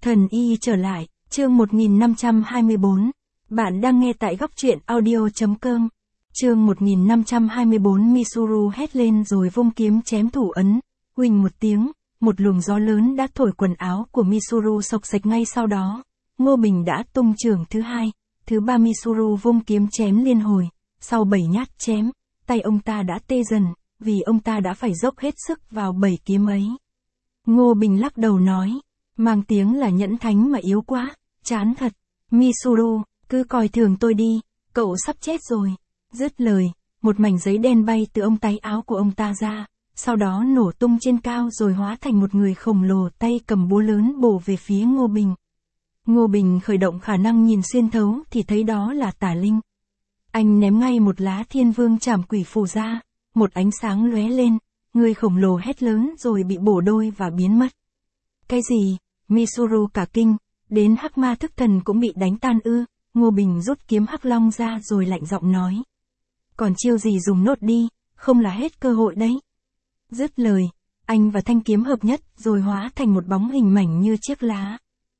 Thần y trở lại, chương 1524. Bạn đang nghe tại góc truyện audio.com. Chương 1524. Misuru hét lên rồi vung kiếm chém thủ ấn. Huỳnh một tiếng, một luồng gió lớn đã thổi quần áo của Misuru xộc xệch ngay sau đó. Ngô Bình đã tung chưởng thứ hai, thứ ba Misuru vung kiếm chém liên hồi. Sau 7 nhát chém, tay ông ta đã tê dần, vì ông ta đã phải dốc hết sức vào 7 kiếm ấy. Ngô Bình lắc đầu nói, mang tiếng là nhẫn thánh mà yếu quá, chán thật. Misuru, cứ coi thường tôi đi, cậu sắp chết rồi. Dứt lời, một mảnh giấy đen bay từ ông tay áo của ông ta ra, sau đó nổ tung trên cao rồi hóa thành một người khổng lồ tay cầm búa lớn bổ về phía Ngô Bình. Ngô Bình khởi động khả năng nhìn xuyên thấu thì thấy đó là Tả Linh. Anh ném ngay một lá Thiên Vương Trảm Quỷ Phù ra, một ánh sáng lóe lên, người khổng lồ hét lớn rồi bị bổ đôi và biến mất. Cái gì? Misuru cả kinh, đến Hắc Ma Thức Thần cũng bị đánh tan ư? Ngô Bình rút kiếm Hắc Long ra rồi lạnh giọng nói. Còn chiêu gì dùng nốt đi, không là hết cơ hội đấy. Dứt lời, anh và thanh kiếm hợp nhất rồi hóa thành một bóng hình mảnh như chiếc lá.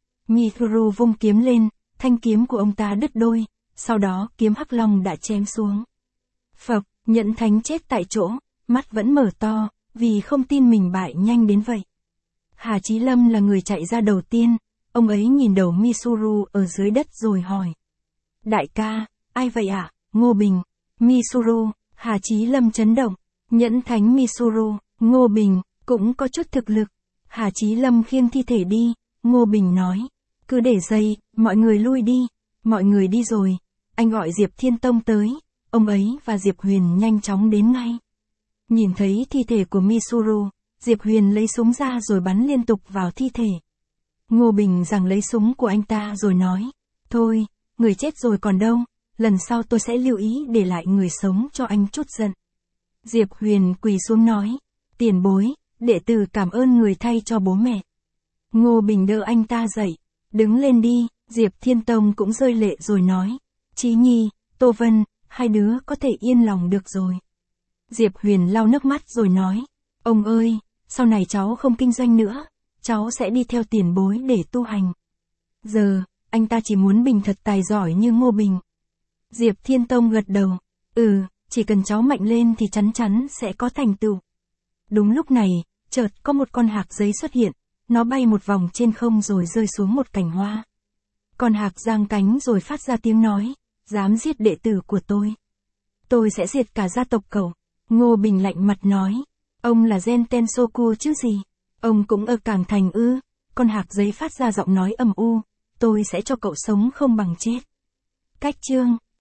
Misuru vung kiếm lên, thanh kiếm của ông ta đứt đôi, sau đó kiếm Hắc Long đã chém xuống. Phộc, Nhẫn Thánh chết tại chỗ, mắt vẫn mở to, vì không tin mình bại nhanh đến vậy. Hà Chí Lâm là người chạy ra đầu tiên, ông ấy nhìn đầu Misuru ở dưới đất rồi hỏi. Đại ca, ai vậy ạ? Ngô Bình, Misuru, Hà Chí Lâm chấn động, Nhẫn Thánh Misuru, Ngô Bình, cũng có chút thực lực. Hà Chí Lâm khiêng thi thể đi, Ngô Bình nói, cứ để dây, mọi người lui đi, mọi người đi rồi, anh gọi Diệp Thiên Tông tới, ông ấy và Diệp Huyền nhanh chóng đến ngay. Nhìn thấy thi thể của Misuru, Diệp Huyền lấy súng ra rồi bắn liên tục vào thi thể. Ngô Bình giằng lấy súng của anh ta rồi nói, thôi, người chết rồi còn đâu, lần sau tôi sẽ lưu ý để lại người sống cho anh chút giận. Diệp Huyền quỳ xuống nói, tiền bối, đệ tử cảm ơn người thay cho bố mẹ. Ngô Bình đỡ anh ta dậy, đứng lên đi, Diệp Thiên Tông cũng rơi lệ rồi nói, Chí Nhi, Tô Vân, hai đứa có thể yên lòng được rồi. Diệp Huyền lau nước mắt rồi nói, ông ơi, sau này cháu không kinh doanh nữa, cháu sẽ đi theo tiền bối để tu hành. Giờ, anh ta chỉ muốn Bình thật tài giỏi như Ngô Bình. Diệp Thiên Tông gật đầu, chỉ cần cháu mạnh lên thì chắn chắn sẽ có thành tựu. Đúng lúc này, chợt có một con hạc giấy xuất hiện, nó bay một vòng trên không rồi rơi xuống một cành hoa. Con hạc giang cánh rồi phát ra tiếng nói, dám giết đệ tử của tôi sẽ diệt cả gia tộc cậu. Ngô Bình lạnh mặt nói, ông là Gen Tensoku chứ gì, ông cũng ở Cảng Thành ư? Con hạc giấy phát ra giọng nói âm u, tôi sẽ cho cậu sống không bằng chết. Cách chương